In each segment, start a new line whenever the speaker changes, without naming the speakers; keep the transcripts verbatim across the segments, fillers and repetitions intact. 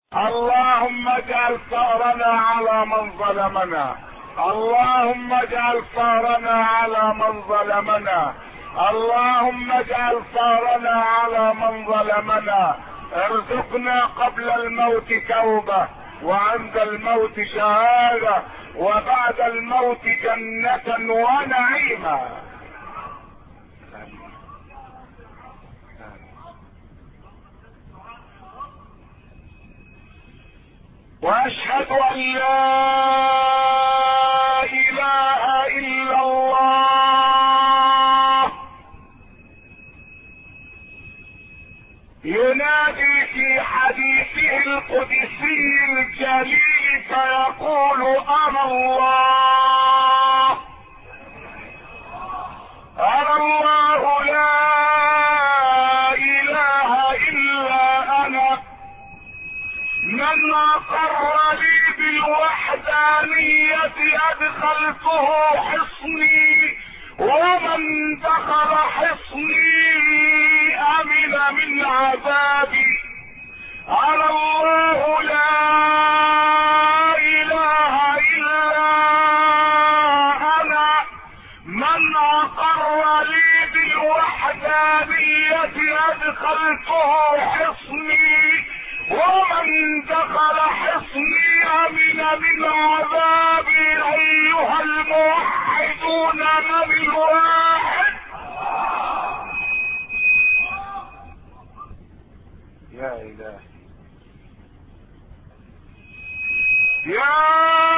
اللهم اجعل ثأرنا على من ظلمنا، اللهم اجعل ثأرنا على من ظلمنا، اللهم اجعل ثأرنا على من ظلمنا. ارزقنا قبل الموت توبة، وعند الموت شهادة، وبعد الموت جنة ونعيما. واشهد ان لا اله الا الله ينادي في حديثه القدسي الجليل فيقول انا الله، انا الله لا اله الا انا، من اقر لي بالوحدانية ادخلته حصني، ومن دخل حصني امن من عذابي. انا الله لا اله الا انا، من اقر لي بالوحدانية ادخلته حصني، ومن دخل حصني امن من عذابي. ايها الموحدون من الواحد. يا الهي يا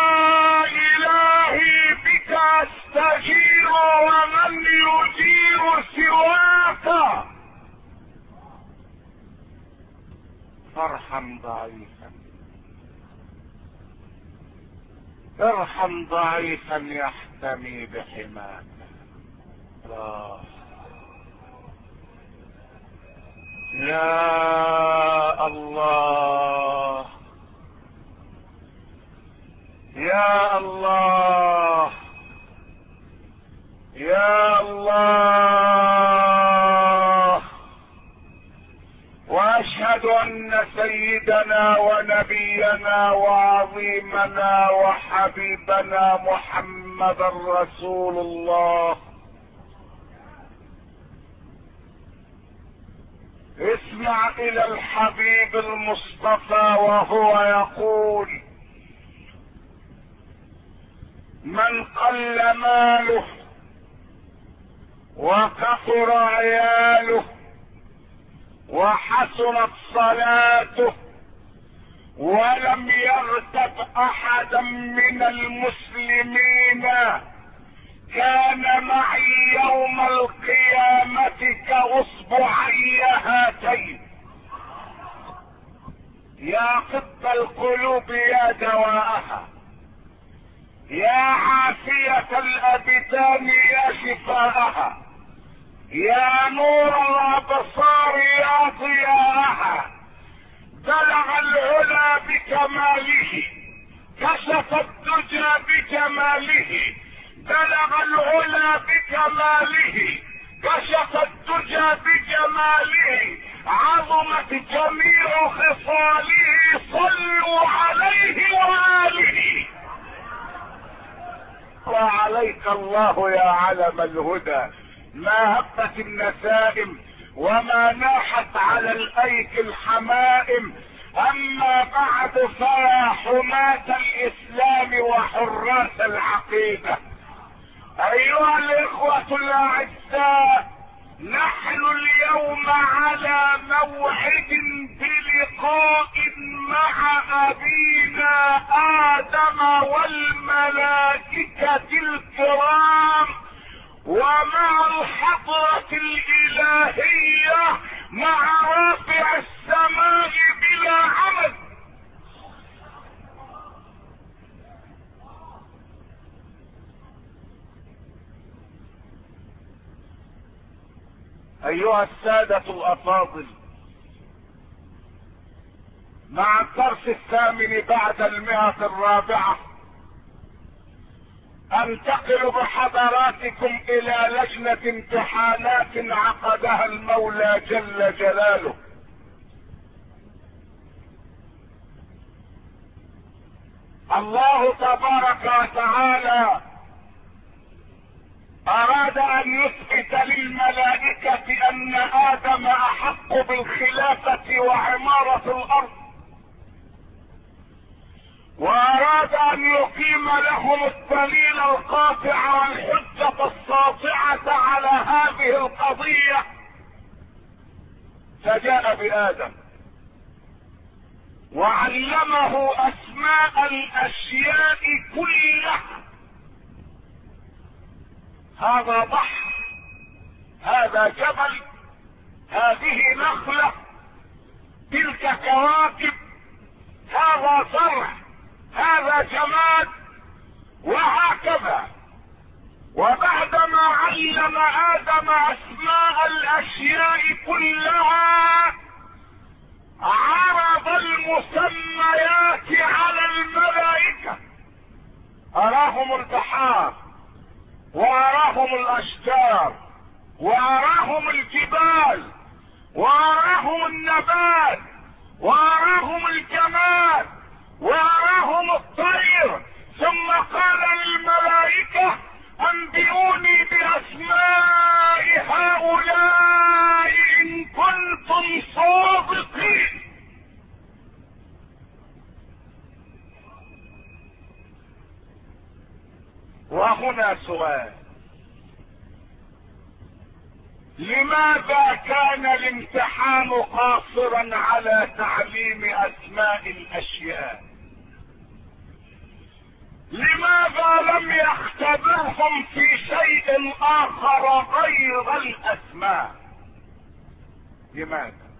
الهي بك استجير، ومن يجير سواك. ارحم ضعيفا، ارحم ضعيفا يحتمي بحماك. الله يا الله يا الله يا الله. واشهد ان سيدنا ونبينا وعظيمنا وحبيبنا محمد رسول الله. اسمع الى الحبيب المصطفى وهو يقول: من قل ماله وكثر عياله وحسنت صلاته ولم يغتب احدا من المسلمين كان معي يوم القيامة كاصبعي هاتين. يا طب القلوب يا دواءها، يا عافية الابدان يا شفاءها، يا نور الابصار يا ضياءها. بلغ العلا بكماله، كشف الدجى بجماله. بلغ العلا بكماله، كشف الدجى بجماله. عظمت جميع خصاله، صلوا عليه وآله. وعليك الله يا علم الهدى. ما هبت النسائم وما ناحت على الايك الحمائم. اما بعد فيا حماة الاسلام وحراس العقيدة، ايها الاخوة الاعزاء، نحن اليوم على موعد بلقاء مع ابينا ادم والملائكة الكرام، ومع الحضرة الالهية، مع رافع السماء بلا عمد. ايها السادة الافاضل، مع الدرس الثامن بعد المئة الرابعة انتقل بحضراتكم الى لجنة امتحانات عقدها المولى جل جلاله. الله تبارك وتعالى اراد ان يثبت للملائكة ان ادم احق بالخلافة وعمارة الارض، واراد ان يقيم لهم الدليل القاطع والحجة الساطعة على هذه القضية، فجاء بآدم وعلمه اسماء الاشياء كلها. هذا بحر، هذا جبل، هذه نخلة، تلك كواكب، هذا زرع، هذا جماد، وهكذا. وبعدما علم آدم اسماء الاشياء كلها عرض المسميات على الملائكة، اراهم البحار، واراهم الاشجار، واراهم الجبال، واراهم النبات، واراهم الجماد، واراهم الطير، ثم قال للملائكة انبئوني باسماء هؤلاء ان كنتم صادقين. وهنا سؤال: لماذا كان الامتحان قاصرا على تعليم اسماء الاشياء؟ لماذا لم يختبرهم في شيء اخر غير الاسماء؟ لماذا؟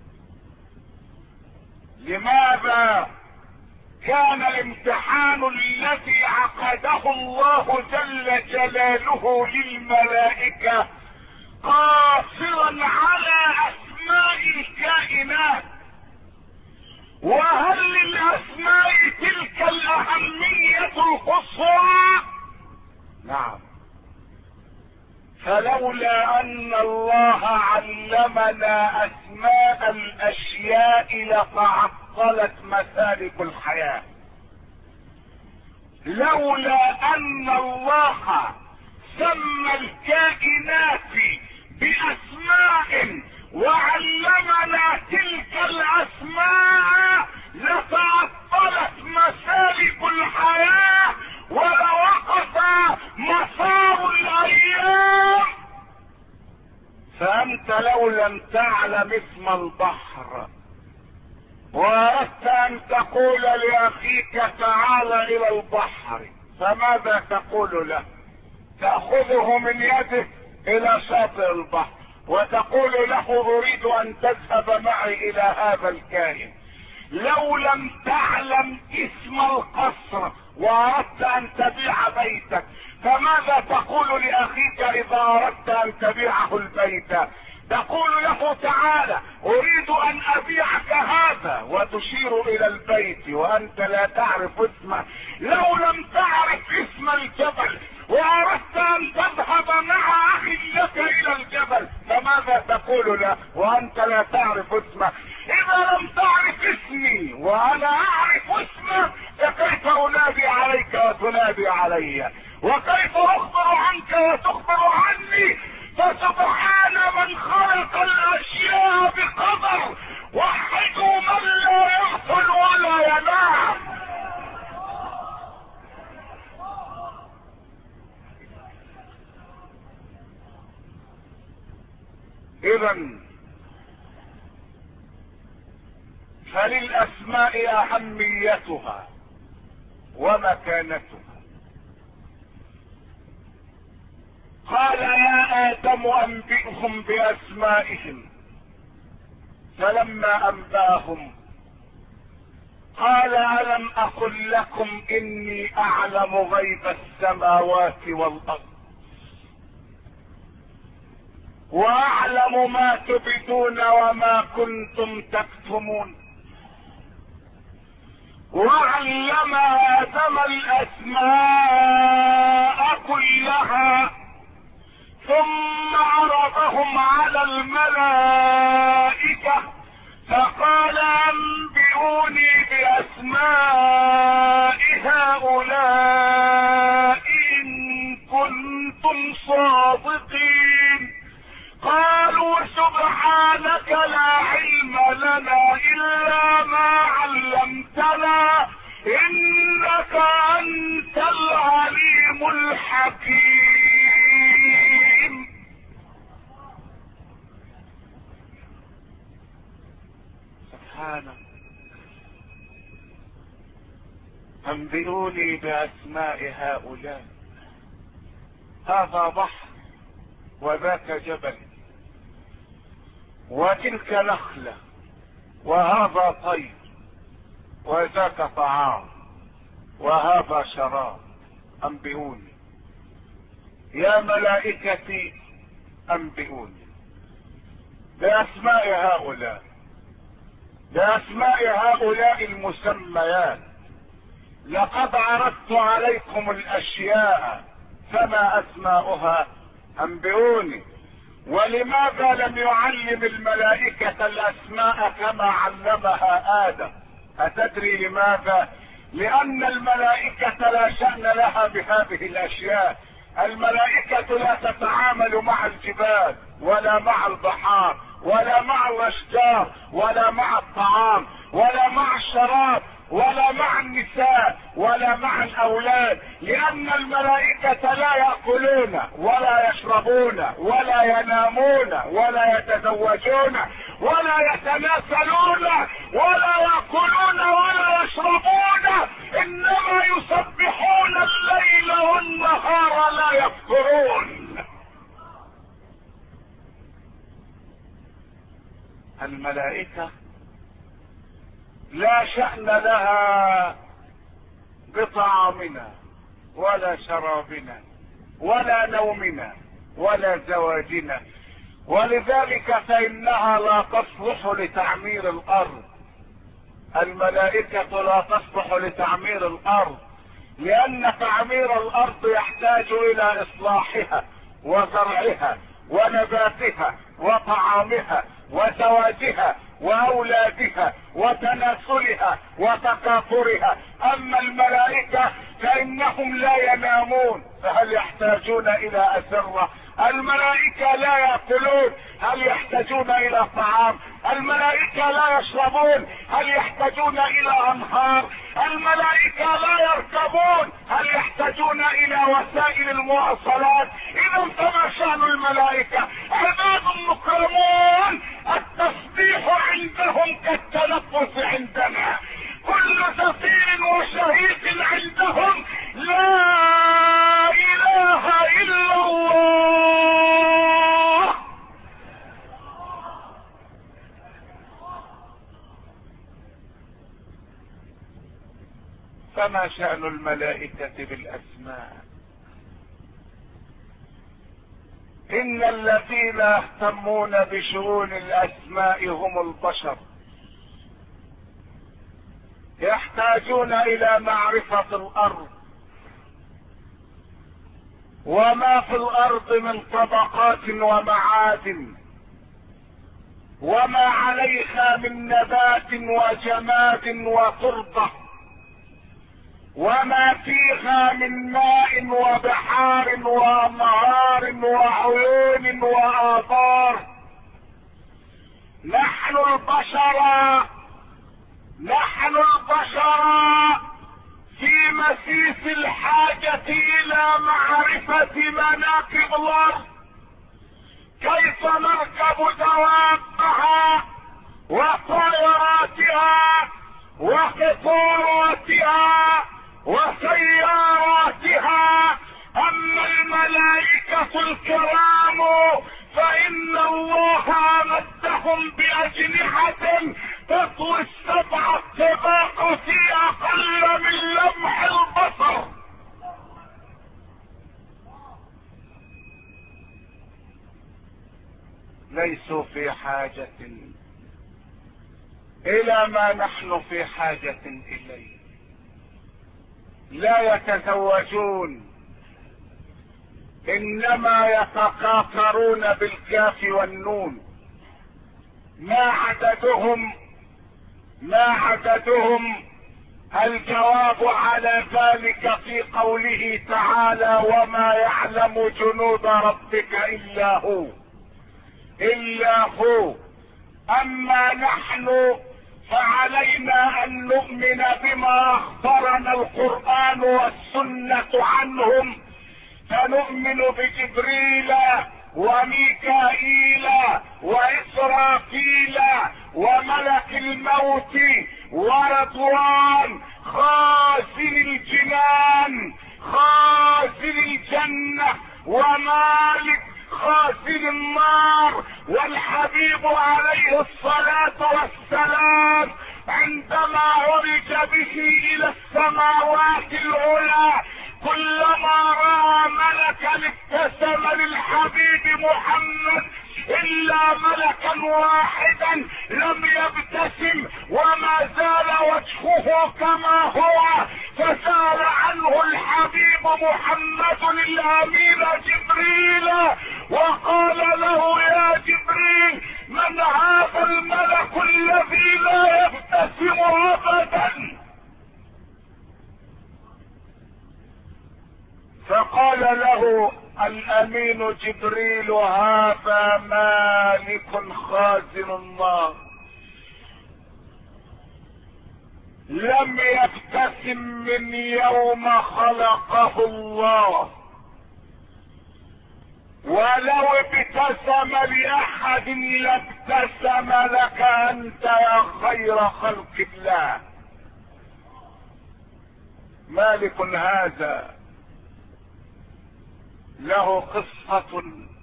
لماذا كان الامتحان الذي عقده الله جل جلاله للملائكة قاصرا على اسماء الكائنات؟ وهل للاسماء تلك الاهمية القصوى؟ نعم. فلولا ان الله علمنا اسماء الاشياء لتعطلت مسالك الحياة. لولا ان الله سمى الكائنات باسماء وعلمنا تلك الاسماء لتعطلت مسالك الحياة ولوقف مسار الايام. فانت لو لم تعلم اسم البحر واردت ان تقول لاخيك تعال الى البحر، فماذا تقول له؟ تأخذه من يده الى شاطئ البحر وتقول له اريد ان تذهب معي الى هذا الكائن. لو لم تعلم اسم القصر واردت ان تبيع بيتك، فماذا تقول لاخيك اذا اردت ان تبيعه البيت؟ تقول له تعالى اريد ان ابيعك هذا وتشير الى البيت وانت لا تعرف اسمه. لو لم تعرف اسم الجبل واردت ان تذهب مع اخي لك الى الجبل، فماذا تقول له وانت لا تعرف اسمه؟ اذا لم تعرف اسمي وانا اعرف اسمه فكيف انادي عليك وتنادي علي؟ وكيف اخبر عنك وتخبر عني؟ فسبحان من خلق الاشياء بقدر، وحدوا من لا يغفل ولا ينام. اذا فللاسماء اهميتها ومكانتها. قال يا ادم انبئهم باسمائهم، فلما انباهم قال الم اقل لكم اني اعلم غيب السماوات والارض واعلم ما تبدون وما كنتم تكتمون. وعلم ادم الاسماء كلها ثم عرضهم على الملائكة فقال انبئوني باسماء هؤلاء صادقين. قالوا سبحانك لا علم لنا إلا ما علمتنا إنك أنت العليم الحكيم. سبحانك. أنبئوني بأسماء هؤلاء. هذا بحر وذاك جبل وتلك نخلة وهذا طير وذاك طعام وهذا شراب. أنبئوني يا ملائكتي، أنبئوني بأسماء هؤلاء، بأسماء هؤلاء المسميات. لقد عرضت عليكم الأشياء فما أسماؤها؟ أنبئوني. ولماذا لم يعلم الملائكة الأسماء كما علمها آدم؟ أتدري لماذا؟ لأن الملائكة لا شأن لها بهذه الأشياء. الملائكة لا تتعامل مع الجبال ولا مع البحار ولا مع الأشجار ولا مع الطعام ولا مع الشراب ولا مع النساء ولا مع الأولاد، لأن الملائكة لا يأكلون ولا يشربون ولا ينامون ولا يتزوجون ولا يتناسلون ولا يأكلون ولا يشربون، إنما يسبحون الليل والنهار لا يفترون. الملائكة لا شأن لها بطعامنا ولا شرابنا ولا نومنا ولا زواجنا، ولذلك فإنها لا تصلح لتعمير الأرض. الملائكة لا تصلح لتعمير الأرض، لأن تعمير الأرض يحتاج إلى إصلاحها وزرعها ونباتها وطعامها وزواجها واولادها وتناسلها وتكاثرها. اما الملائكة فانهم لا ينامون، فهل يحتاجون الى اسرة؟ الملائكة لا يأكلون، هل يحتاجون الى طعام؟ الملائكة لا يشربون، هل يحتاجون الى انهار؟ الملائكة لا يركبون، هل يحتاجون الى وسائل المواصلات؟ اذا فما شأن الملائكة؟ عباد مكرمون، التسبيح عندهم كالتنفس عندنا، كل زفير وشهيق عندهم لا اله الا الله. فما شأن الملائكة بالاسماء؟ ان الذين يهتمون بشؤون الاسماء هم البشر، يحتاجون الى معرفة الارض وما في الارض من طبقات ومعادن، وما عليها من نبات وجماد وتربة، وما فيها من ماء وبحار وانهار وعيون وآبار. نحن البشر نحن البشر في مسيس الحاجة الى معرفة مناكب الارض، كيف نركب دوابها وطائراتها وقطاراتها وسياراتها. اما الملائكة الكرام فان الله امدهم باجنحة تطوي السبع الطباق في اقل من لمح البصر. ليسوا في حاجة الى ما نحن في حاجة اليه. لا يتزوجون، انما يتقاطرون بالكاف والنون. ما عددهم ما عددهم الجواب على ذلك في قوله تعالى: وما يعلم جنود ربك الا هو الا هو. اما نحن فعلينا ان نؤمن بما اخبرنا القرآن والسنة عنهم، فنؤمن بجبريل وميكائيل وإسرافيل وملك الموت ورضوان خازن الجنان خازن الجنة ومالك خازن النار. والحبيب عليه الصلاة والسلام عندما عرج به الى السماوات العلى كلما رأى ملكا ابتسم للحبيب محمد الا ملكا واحدا لم يبتسم وما زال وجهه كما هو، فسأل عنه الحبيب محمد الامين جبريل وقال له: يا جبريل، من هذا الملك الذي لا يبتسم ابدا؟ فقال له الامين جبريل: هذا مالك خازن النار، لم يبتسم من يوم خلقه الله، ولو ابتسم لاحد لابتسم لك انت يا خير خلق الله. مالك هذا له قصة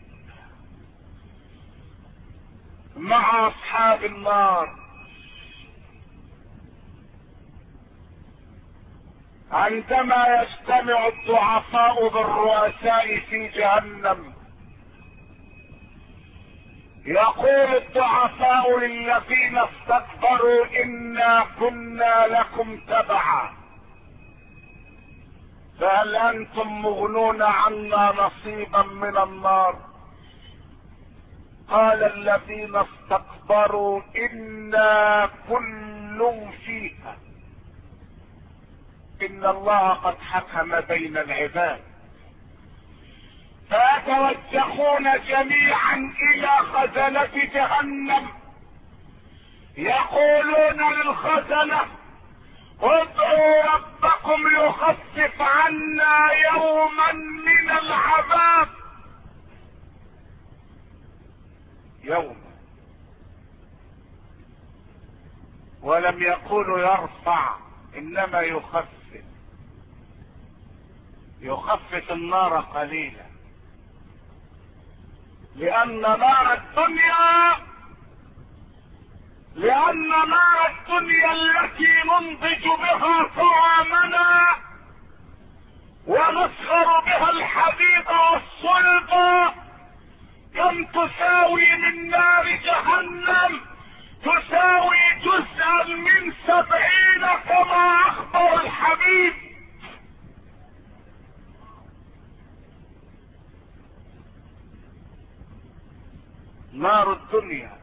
مع اصحاب النار، عندما يجتمع الضعفاء بالرؤساء في جهنم يقول الضعفاء للذين استكبروا: إنا كنا لكم تبعا فهل أنتم مغنون عنا نصيبا من النار؟ قال الذين استكبروا: إنا كل فيها إن الله قد حكم بين العباد. فيتوجهون جميعا إلى خزنة جهنم يقولون للخزنة: ادعوا ربكم يخفف عنا يوما من العذاب. يوم، ولم يقولوا يرفع، انما يخفف يخفف النار قليلا، لان نار الدنيا لان نار الدنيا التي ننضج بها طعامنا ونسخر بها الحديد والصلب كم تساوي من نار جهنم؟ تساوي جزءا من سبعين كما اخبر الحبيب. نار الدنيا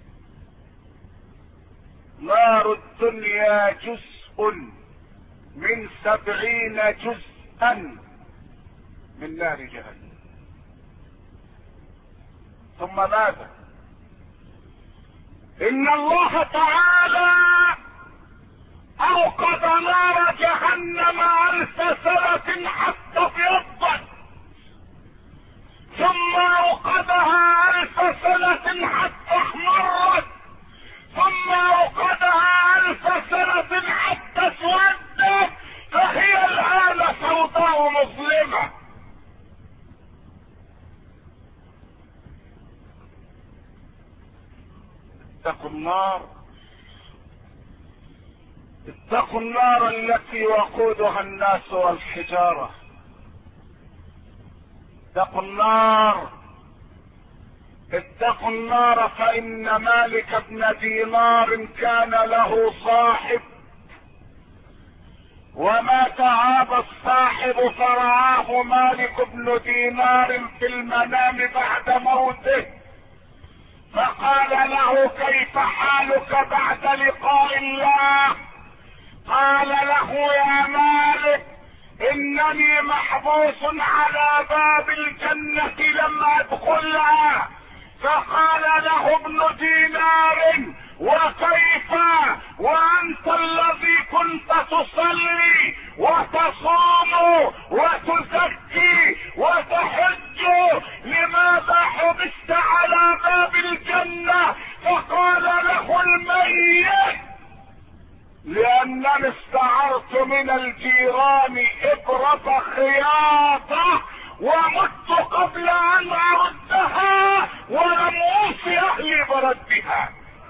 نار الدنيا جزء من سبعين جزءا من نار جهنم. ثم ماذا؟ ان الله تعالى اوقد نار جهنم الف سنة حتى ابيضت، ثم اوقدها الف سنة حتى احمرت، ثم اوقدها الف سنة حتى اسودت، فهي الان سوداء مظلمة. اتقوا النار اتقوا النار التي وقودها الناس والحجارة. اتقوا النار اتقوا النار فإن مالك بن دينار كان له صاحب، ومات هذا الصاحب فرآه مالك بن دينار في المنام بعد موته، فقال له: كيف حالك بعد لقاء الله؟ قال له يا مالك انني محبوس على باب الجنة لم ادخلها. فقال له ابن دينار وكيف وانت الذي كنت تصلي وتصوم وتزكي وتحج لماذا حبست على باب الجنة؟ فقال له الميت لانني استعرت من الجيران ابرة خياطة ومت قبل ان اردها ولم اوصي اهلي بردها.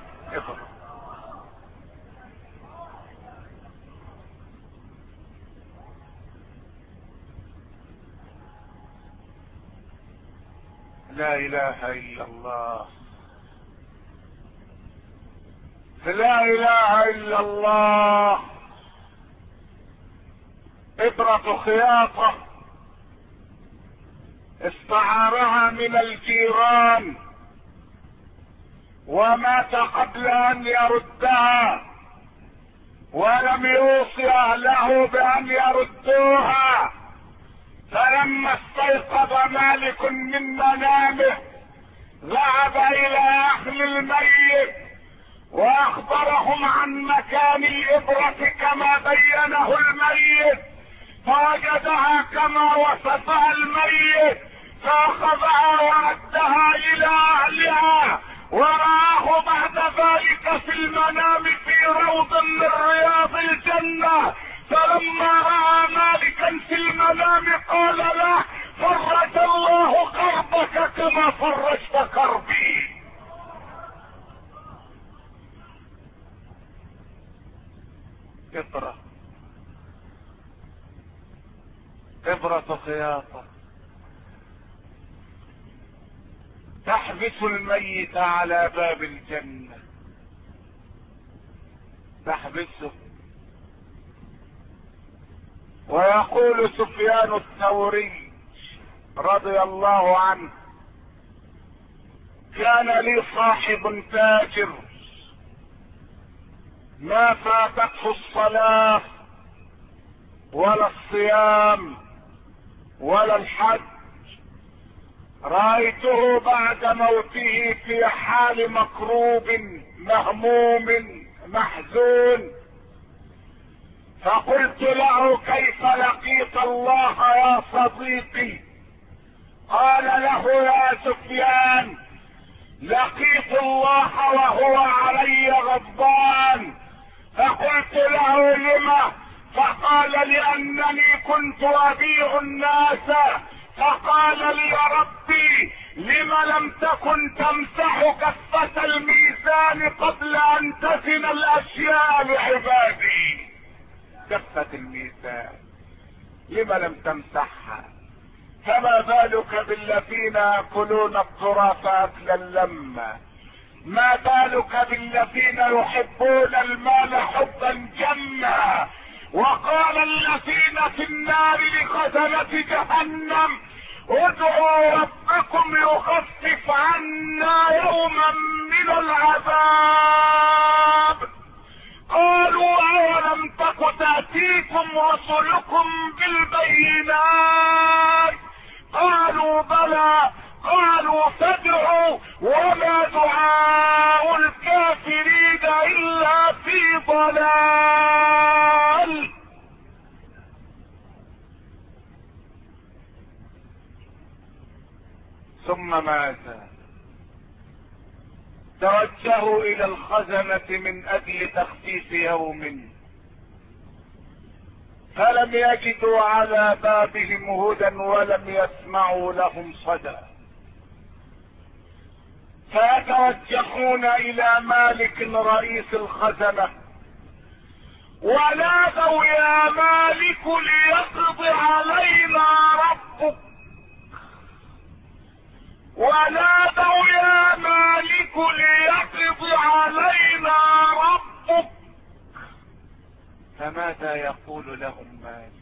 لا اله الا الله، لا اله الا الله. ابرة خياطة استعارها من الجيران ومات قبل ان يردها ولم يوصي اهله بان يردوها. فلما استيقظ مالك من منامه ذهب الى اهل الميت واخبرهم عن مكان الابرة كما بينه الميت، فوجدها كما وصفها الميت فاخذها وردها الى اهلها. ورآه بعد ذلك في المنام في روض من رياض الجنة. فلما رأى مالكا في المنام قال له فرج الله كربك كما فرجت كربي. إبرة إبرة خياطة تحبس الميت على باب الجنة، تحبسه. ويقول سفيان الثوري رضي الله عنه كان لي صاحب تاجر ما فاتته الصلاة ولا الصيام ولا الحج. رأيته بعد موته في حال مكروب مهموم محزون، فقلت له كيف لقيت الله يا صديقي؟ قال له يا سفيان لقيت الله وهو علي غضبان. فقلت له لما؟ فقال لانني كنت ابيع الناس. فقال لي يا ربي لم لم تكن تمسح كفة الميزان قبل ان تزن الاشياء لعبادي؟ كفة الميزان لم لم تمسحها؟ فما بالك بالذين ياكلون التراث اكلا لما؟ ما بالك بالذين يحبون المال حبا جما؟ وقال الذين في النار لخزنة جهنم ادعوا ربكم يخفف عنا يوما من العذاب. قالوا اولم تك تأتيكم رسلكم بالبينات؟ قالوا بلى. قالوا فادعوا وما دعاء الكافرين الا في ضلال. ثم ماذا؟ توجهوا الى الخزنة من اجل تخفيف يوم، فلم يجدوا على بابهم هدى ولم يسمعوا لهم صدى. فيتوجهون الى مالك رئيس الخزنة ونادوا يا مالك ليقض علينا ربك، ونادوا يا مالك ليقض علينا ربك. فماذا يقول لهم مالك؟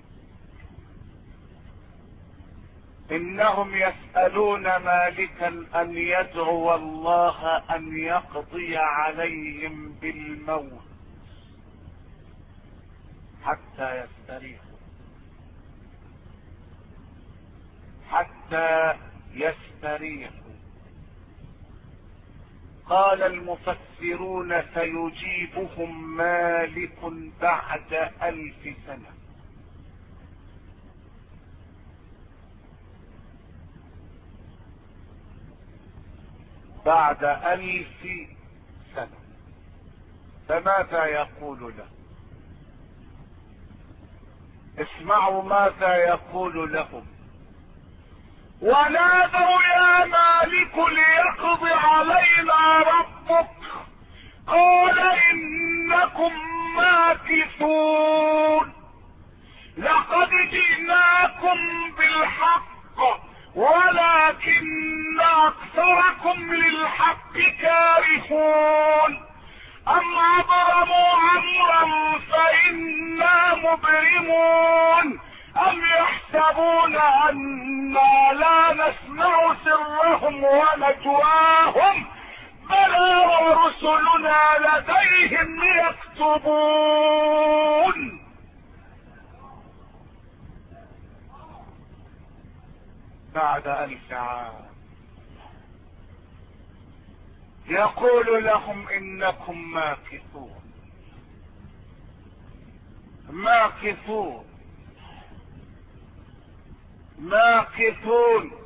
انهم يسألون مالكا ان يدعو الله ان يقضي عليهم بالموت. حتى يستريحوا، حتى يستريحوا. قال المفسرون سيجيبهم مالك بعد ألف سنة. بعد ألف سنة. فماذا يقول له؟ اسمعوا ماذا يقول لهم. ونادوا يا مالك ليقضي علينا ربك قال إنكم ماكثون. لقد جئناكم بالحق ولكن أكثركم للحق كارهون. أم أبرموا أمرا فإنا مبرمون. أم يحسبون أنا لا نسمع سرهم ونجواهم بلى ورسلنا لديهم يكتبون. بعد ألف عام يقول لهم إنكم ماكثون ماكثون ماكثون.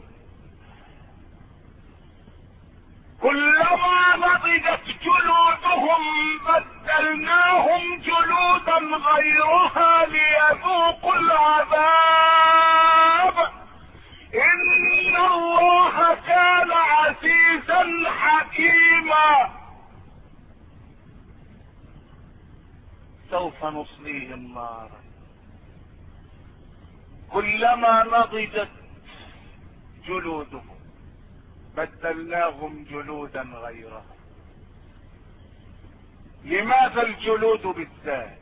كلما نضجت جلودهم بدلناهم جلودا غيرها ليذوقوا العذاب إن الله كان عزيزا حكيما. سوف نصليهم نارا كلما نضجت جلودهم بدلناهم جلودا غيرها. لماذا الجلود بالذات؟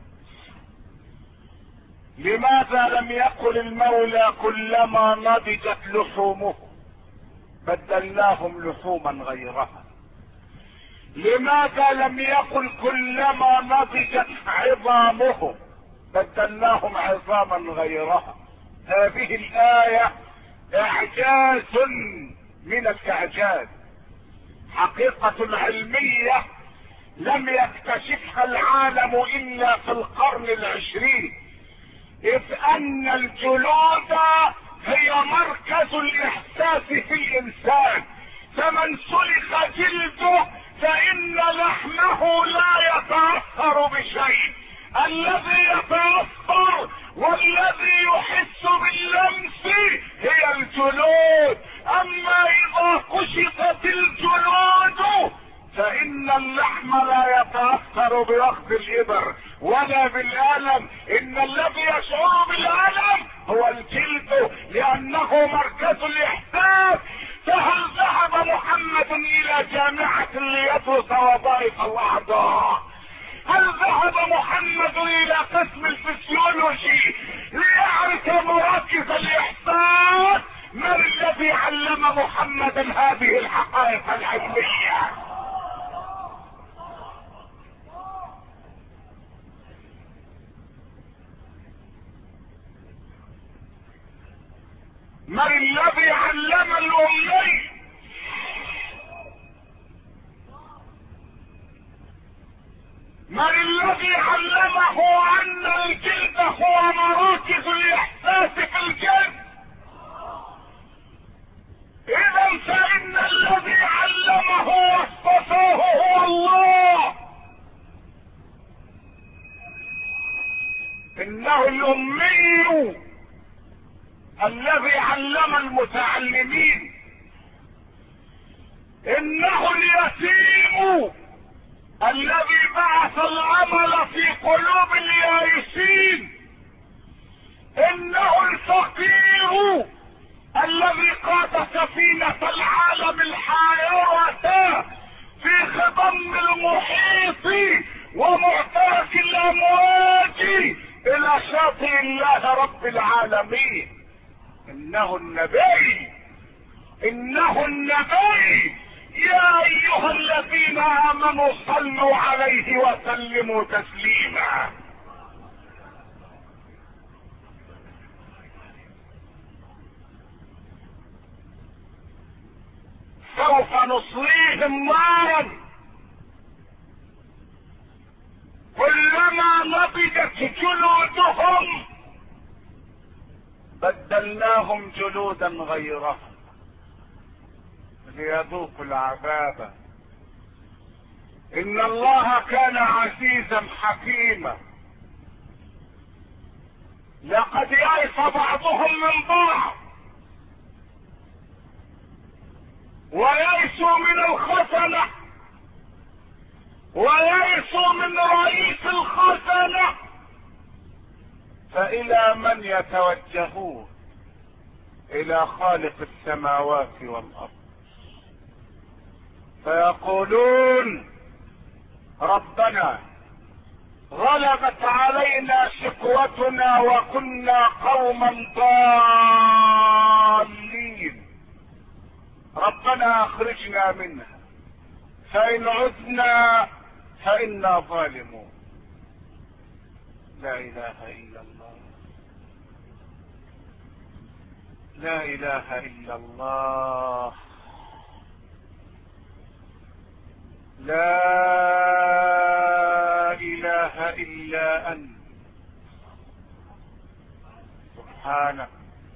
لماذا لم يقل المولى كلما نضجت لحومه بدلناهم لحوما غيرها؟ لماذا لم يقل كلما نضجت عظامهم بدلناهم عظاما غيرها؟ هذه الآية إعجاز من الإعجاز، حقيقة علمية لم يكتشفها العالم إلا في القرن العشرين، إذ أن الجلود هي مركز الإحساس في الإنسان، فمن سلخ جلده فإن لحمه لا يتأثر بشيء. الذي يتأثر والذي يحس باللمس هي الجلود. أما إذا كشطت الجلود فإن اللحم لا يتأثر بأخذ الإبر ولا بالألم، إن الذي يشعر بالألم هو الجلد لأنه مركز الإحساس. فهل ذهب محمد إلى جامعة ليدرس وظائف الأعضاء؟ هل ذهب محمد إلى قسم الفسيولوجي ليعرف مراكز الإحساس؟ من الذي علم محمدا هذه الحقائق العلمية؟ من الذي علم الأمي؟ من الذي علمه أن الجلد هو مراكز الإحساس في الجلد؟ إذا فإن الذي علمه واصطفاه هو الله. إنه الأمي الذي علم المتعلمين، إنه اليتيم الذي بعث العمل في قلوب اليائسين، انه الفقير الذي قاد سفينة العالم الحائرة في خضم المحيط ومعترك الامواج الى شاطئ الله رب العالمين. انه النبي انه النبي. يا ايها الذين امنوا صلوا عليه وسلموا تسليما. سوف نصليهم نارا كلما نضجت جلودهم بدلناهم جلودا غيرها ليذوقوا العذاب. ان الله كان عزيزا حكيما. لقد يئس بعضهم من بعض ويئسوا من الخزنة ويئسوا من رئيس الخزنة، فإلى من يتوجهون؟ إلى خالق السماوات والأرض، فيقولون ربنا غلبت علينا شقوتنا وكنا قوما ضالين، ربنا اخرجنا منها فإن عدنا فإنا ظالمون. لا إله إلا الله، لا إله إلا الله، لا إله إلا أنت سبحانك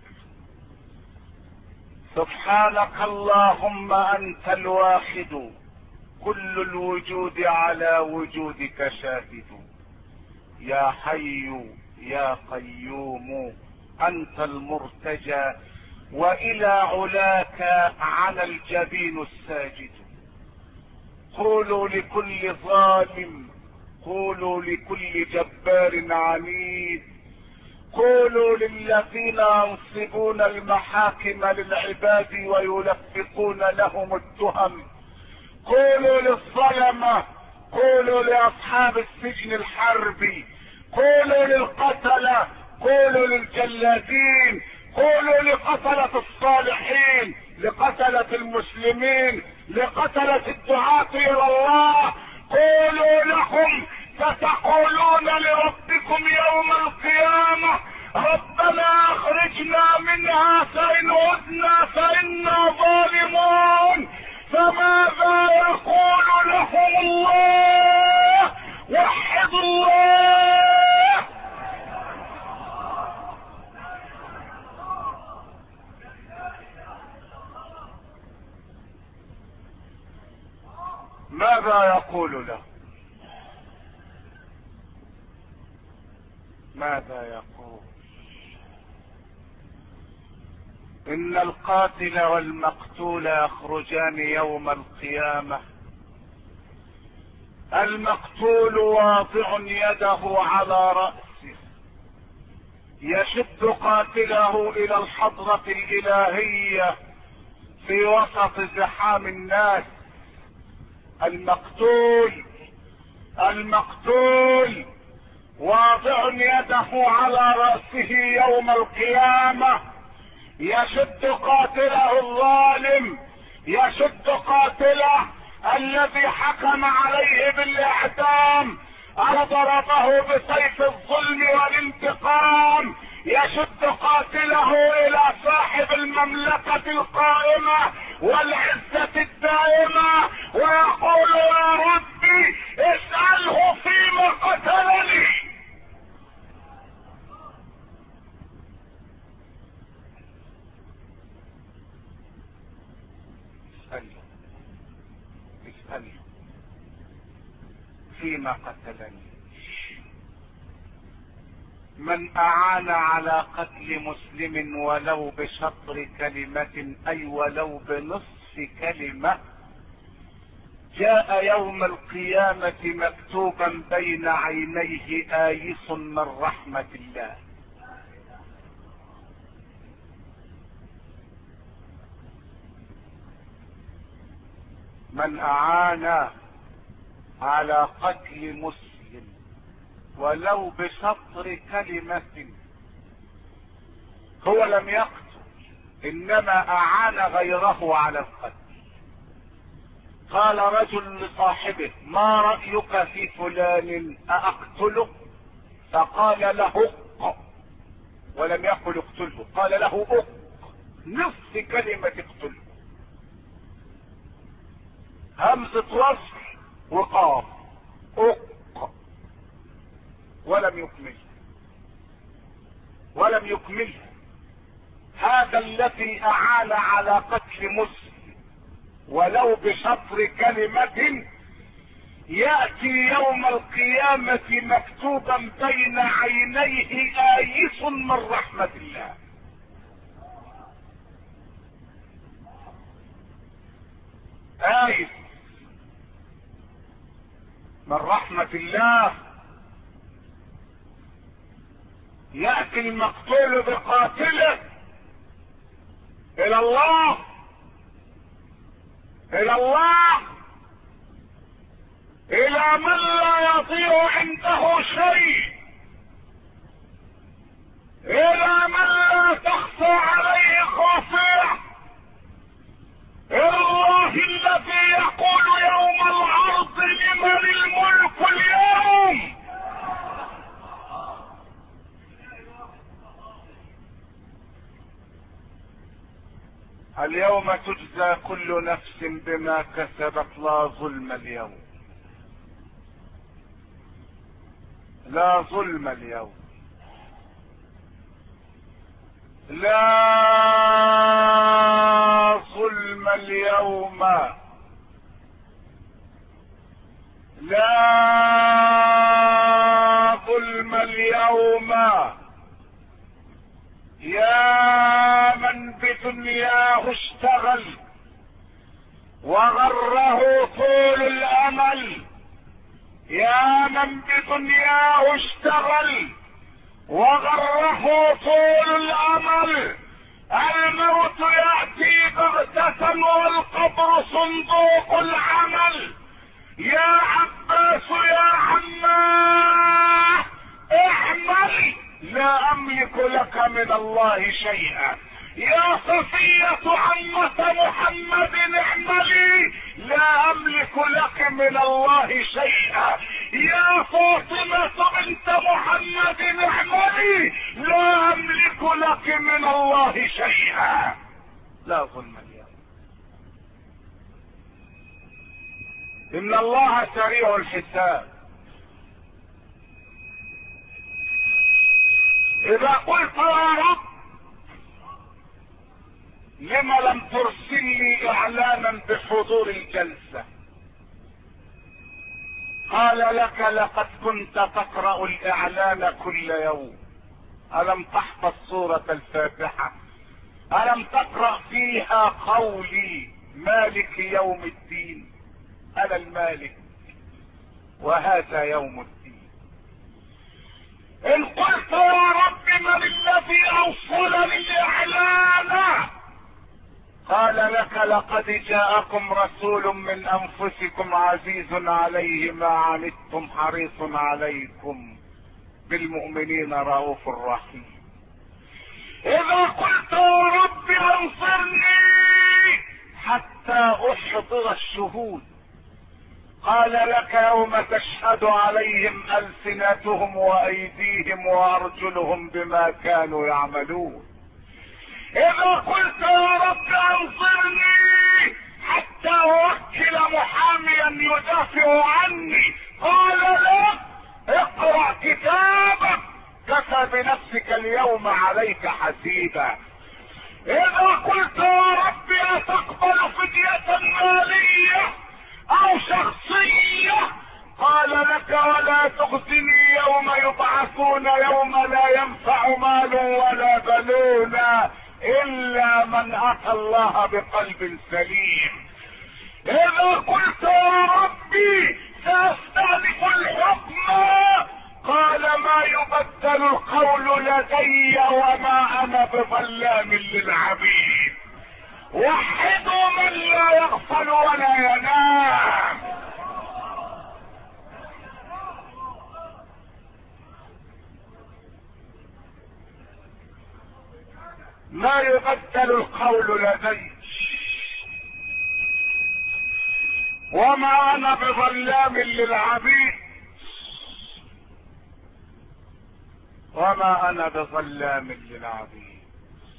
سبحانك اللهم أنت الواحد كل الوجود على وجودك شاهد. يا حي يا قيوم أنت المرتجى وإلى علاك على الجبين الساجد. قولوا لكل ظالم، قولوا لكل جبار عنيد، قولوا للذين ينصبون المحاكم للعباد ويلفقون لهم التهم، قولوا للظلمة، قولوا لأصحاب السجن الحربي، قولوا للقتلة، قولوا للجلادين، قولوا لقتلة الصالحين، لقتلة المسلمين، لقتلة الدعاة إلى الله، قولوا لهم ستقولون لربكم يوم القيامة ربنا اخرجنا منها فإن عدنا فإنا ظالمون. فماذا يقول لهم الله؟ وحدوا الله. ماذا يقول له؟ ماذا يقول؟ ان القاتل والمقتول يخرجان يوم القيامة. المقتول واضع يده على رأسه يشد قاتله الى الحضرة الالهية في وسط زحام الناس. المقتول المقتول واضع يده على رأسه يوم القيامة يشد قاتله الظالم، يشد قاتله الذي حكم عليه بالاعدام او ضربه بسيف الظلم والانتقام، يشد قاتله الى صاحب المملكة القائمة والعزة الدائمة ويقول يا ربي اسأله فيما قتلني. اسأله اسأله فيما قتلني. من اعان على قتل مسلم ولو بشطر كلمة اي ولو بنصف كلمة جاء يوم القيامة مكتوبا بين عينيه آيس من رحمة الله. من اعان على قتل مسلم ولو بشطر كلمة، هو لم يقتل انما اعان غيره على القتل. قال رجل لصاحبه ما رأيك في فلان أأقتله؟ فقال له اق، ولم يقل اقتله، قال له اق نصف كلمة اقتله. همزة وصل وقاف أق، ولم يكمل ولم يكمل. هذا الذي أعان على قتل مسلم ولو بشطر كلمة يأتي يوم القيامة مكتوبا بين عينيه آيس من رحمة الله. آيس من رحمة الله. يأتي المقتول بقاتله إلى الله إلى الله إلى من لا يضيع عنده شيء، إلى من لا تخفى عليه خافية، إلى الله الذي يقول يوم العرض لمن الملك اليوم. اليوم تجزى كل نفس بما كسبت لا ظلم اليوم، لا ظلم اليوم، لا ظلم اليوم، لا ظلم اليوم. يا من بدنياه اشتغل وغره طول الامل، يا من بدنياه اشتغل وغره طول الامل، الموت يأتي بغتة والقبر صندوق العمل. يا عباس يا عماه اعمل لا املك لك من الله شيئا. يا صفية عمة محمد اعملي لا املك لك من الله شيئا. يا فاطمة بنت محمد اعملي لا املك لك من الله شيئا. لا ظلم اليوم. ان الله سريع الحساب. اذا قلت يا رب لم لم ترسل لي اعلانا بحضور الجلسة، قال لك لقد كنت تقرأ الاعلان كل يوم. الم تحفظ سورة الفاتحة؟ الم تقرأ فيها قولي مالك يوم الدين؟ انا المالك وهذا يوم الدين. ان قلت يا رب من الذي اوصلني الاعلان؟ قال لك لقد جاءكم رسول من انفسكم عزيز عليه ما عنتم حريص عليكم بالمؤمنين رؤوف رحيم. اذا قلت يا رب انصرني حتى احضر الشهود، قال لك يوم تشهد عليهم ألسنتهم وأيديهم وأرجلهم بما كانوا يعملون. إذا قلت يا رب أنصرني حتى أوكل محاميا يدافع عني، قال لك اقرأ كتابك كفى بنفسك اليوم عليك حسيبا. إذا قلت يا رب أتقبل فدية مالية او شخصية، قال لك ولا تخزني يوم يبعثون يوم لا ينفع مال ولا بنون الا من اتى الله بقلب سليم. اذا قلت يا ربي ساستأنف الحكم، قال ما يبدل القول لدي وما انا بظلام للعبيد. وحدوا من لا يغفل ولا ينام. ما يبدل القول لدي وما انا بظلام للعبيد، وما انا بظلام للعبيد.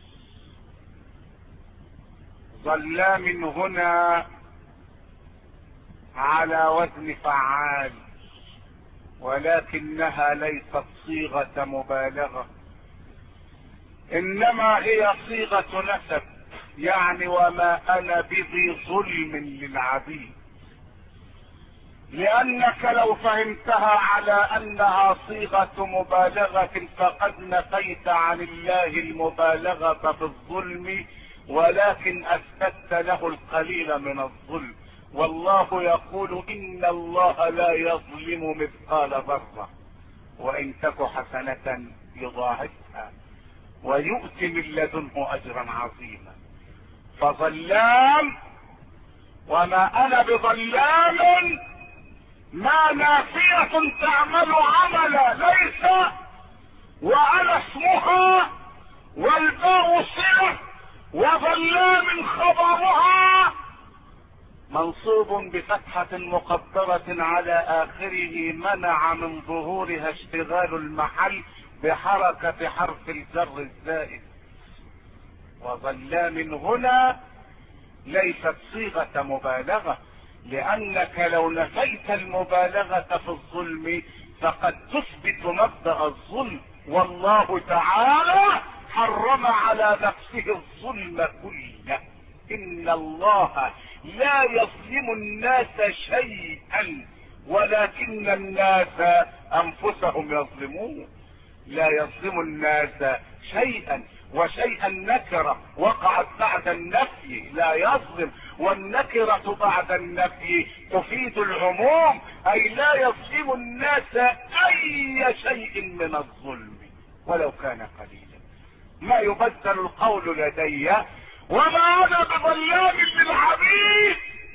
ظلام هنا على وزن فعال، ولكنها ليست صيغة مبالغة، انما هي صيغة نسب، يعني وما انا بذي ظلم للعبيد. لانك لو فهمتها على انها صيغة مبالغة فقد نفيت عن الله المبالغة في الظلم، ولكن اثبتت له القليل من الظلم. والله يقول ان الله لا يظلم مثقال ذرة وان تك حسنة يضاعفها ويؤتي من لدنه اجرا عظيما. فظلام وما انا بظلام ما نافية تعمل عملا ليس وانا اسمها والباء صلة وظلام خبرها منصوب بفتحة مقدرة على اخره منع من ظهورها اشتغال المحل بحركة حرف الجر الزائد. وظلام هنا ليست صيغة مبالغة، لانك لو نفيت المبالغة في الظلم فقد تثبت مبدأ الظلم، والله تعالى حرم على نفسه الظلم كله. ان الله لا يظلم الناس شيئا ولكن الناس انفسهم يظلمون. لا يظلم الناس شيئا، وشيئا نكرة وقعت بعد النفي، لا يظلم، والنكرة بعد النفي تفيد العموم، اي لا يظلم الناس اي شيء من الظلم ولو كان قليلا. ما يبدل القول لدي وما انا بظلام للعبيد.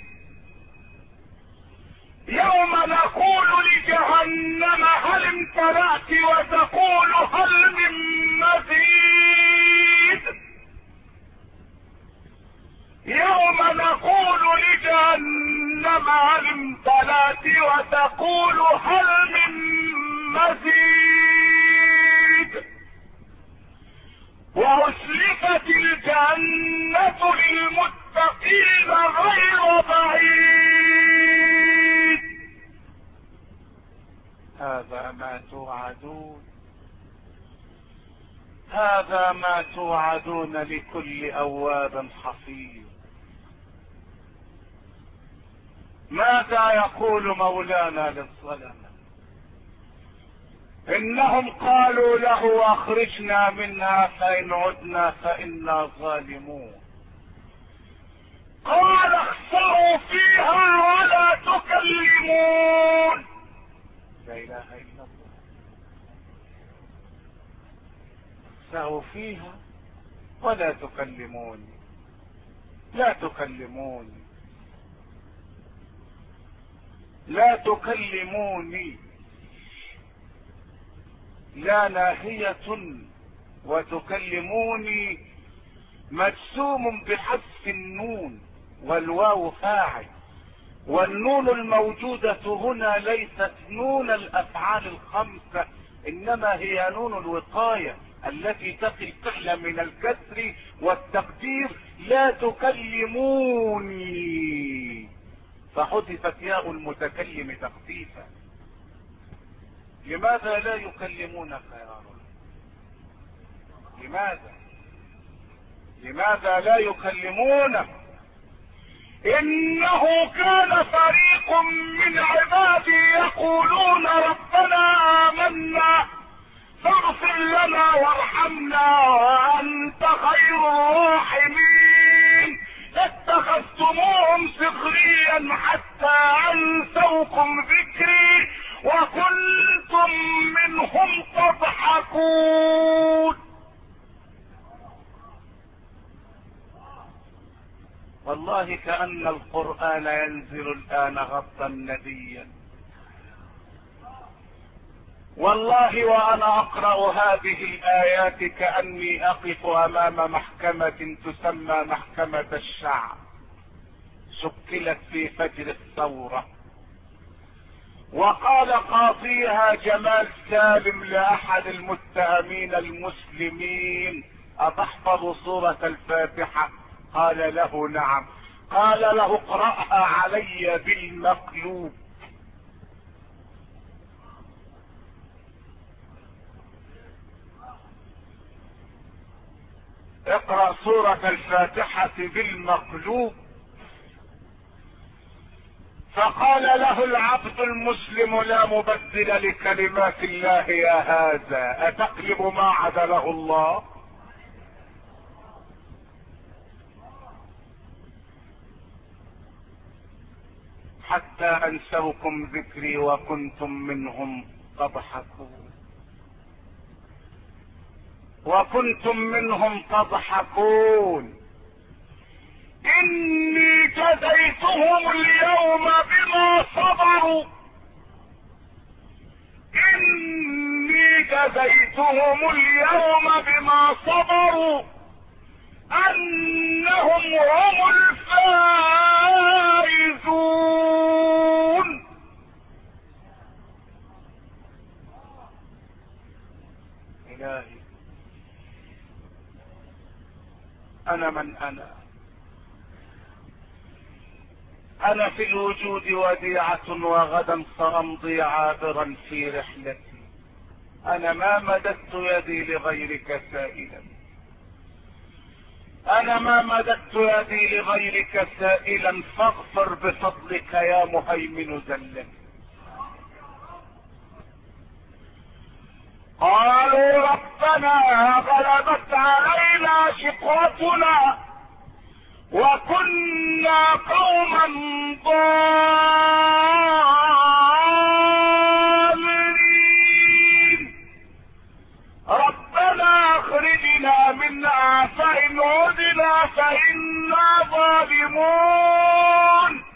يوم نقول لجهنم هل امتلأت وتقول هل من مزيد. يوم نقول لجهنم هل امتلأت وتقول هل من مزيد. وأزلفت الجنة للمتقين غير بعيد. هذا ما توعدون، هذا ما توعدون لكل أواب حفيظ. ماذا يقول مولانا للظلمة؟ انهم قالوا له اخرجنا منها فان عدنا فانا ظالمون. قال اخسروا فيها ولا تكلمون. لا اله الا الله. اخسروا فيها ولا تكلمون، لا تكلمون، لا تكلموني. لا ناهية وتكلموني مجسوم بحذف النون والواو فاعل، والنون الموجودة هنا ليست نون الافعال الخمسة، انما هي نون الوقاية التي تقي الفعل من الكسر والتقدير لا تكلموني، فحذفت ياء المتكلم تخفيفا. لماذا لا يكلمونك يا رب؟ لماذا لماذا لا يكلمونك؟ انه كان فريق من عبادي يقولون ربنا آمنا فاغفر لنا وارحمنا وانت خير الراحمين. اتخذتموهم سخريا حتى انسوكم ذكري وكنتم منهم تضحكون. والله كأن القرآن ينزل الآن غضا نديا. والله وأنا أقرأ هذه الآيات كأني أقف أمام محكمة تسمى محكمة الشعب، شكلت في فجر الثورة، وقال قاضيها جمال سالم لأحد المتهمين المسلمين: أتحفظ سورة الفاتحة؟ قال له نعم. قال له اقرأها علي بالمقلوب. اقرأ سورة الفاتحة بالمقلوب. فقال له العبد المسلم لا مبدل لكلمات الله يا هذا أتقلب ما عدله الله؟ حتى أنسوكم ذكري وكنتم منهم تضحكون وكنتم منهم تضحكون. إني جزيتهم اليوم بما صبروا إني جزيتهم اليوم بما صبروا أنهم هم الفائزون. إلهي أنا من أنا أنا في الوجود وديعة وغدا سأمضي عابرا في رحلتي. أنا ما مددت يدي لغيرك سائلا أنا ما مددت يدي لغيرك سائلا فاغفر بفضلك يا مهيمن زلتي. قالوا ربنا غلبت علينا شقوتنا وكنا قوما ضالين ربنا اخرجنا منها فإن عدنا فإنا ظالمون.